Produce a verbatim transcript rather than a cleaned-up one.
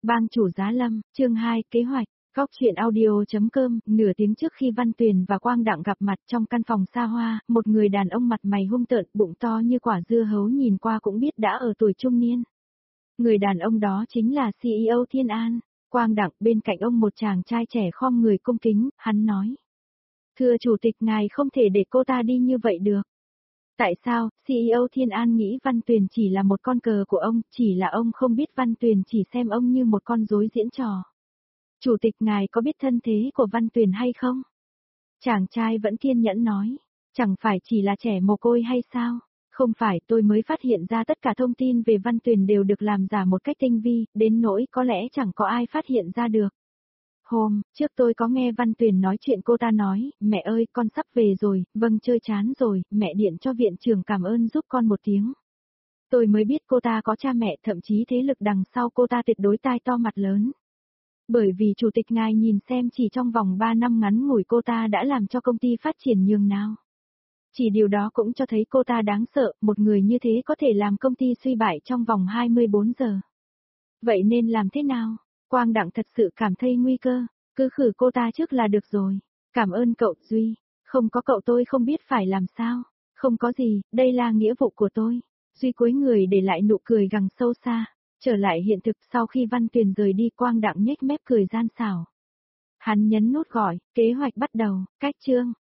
Bang chủ giá lâm, chương hai, kế hoạch. Góc chuyện audio.com, nửa tiếng trước khi Văn Tuyền và Quang Đặng gặp mặt trong căn phòng xa hoa, một người đàn ông mặt mày hung tợn, bụng to như quả dưa hấu nhìn qua cũng biết đã ở tuổi trung niên. Người đàn ông đó chính là xê e ô Thiên An. Quang Đặng, bên cạnh ông một chàng trai trẻ khom người cung kính, hắn nói. Thưa chủ tịch, ngài không thể để cô ta đi như vậy được. Tại sao? xê e ô Thiên An nghĩ Văn Tuyền chỉ là một con cờ của ông, chỉ là ông không biết Văn Tuyền chỉ xem ông như một con rối diễn trò. Chủ tịch, ngài có biết thân thế của Văn Tuyền hay không? Chàng trai vẫn kiên nhẫn nói, chẳng phải chỉ là trẻ mồ côi hay sao? Không phải, tôi mới phát hiện ra tất cả thông tin về Văn Tuyền đều được làm giả một cách tinh vi, đến nỗi có lẽ chẳng có ai phát hiện ra được. Hôm trước tôi có nghe Văn Tuyền nói chuyện, cô ta nói, mẹ ơi, con sắp về rồi, vâng, chơi chán rồi, mẹ điện cho viện trưởng cảm ơn giúp con một tiếng. Tôi mới biết cô ta có cha mẹ, thậm chí thế lực đằng sau cô ta tuyệt đối tai to mặt lớn. Bởi vì chủ tịch ngài nhìn xem chỉ trong vòng ba năm ngắn ngủi cô ta đã làm cho công ty phát triển nhường nào. Chỉ điều đó cũng cho thấy cô ta đáng sợ, một người như thế có thể làm công ty suy bại trong vòng hai mươi bốn giờ. Vậy nên làm thế nào? Quang Đặng thật sự cảm thấy nguy cơ, cứ khử cô ta trước là được rồi. Cảm ơn cậu Duy, không có cậu tôi không biết phải làm sao. Không có gì, đây là nghĩa vụ của tôi. Duy cúi người để lại nụ cười gằng sâu xa. Trở lại hiện thực, sau khi Văn Tuyền rời đi, Quang Đặng nhếch mép cười gian xảo. Hắn nhấn nút gọi, kế hoạch bắt đầu, cách chương.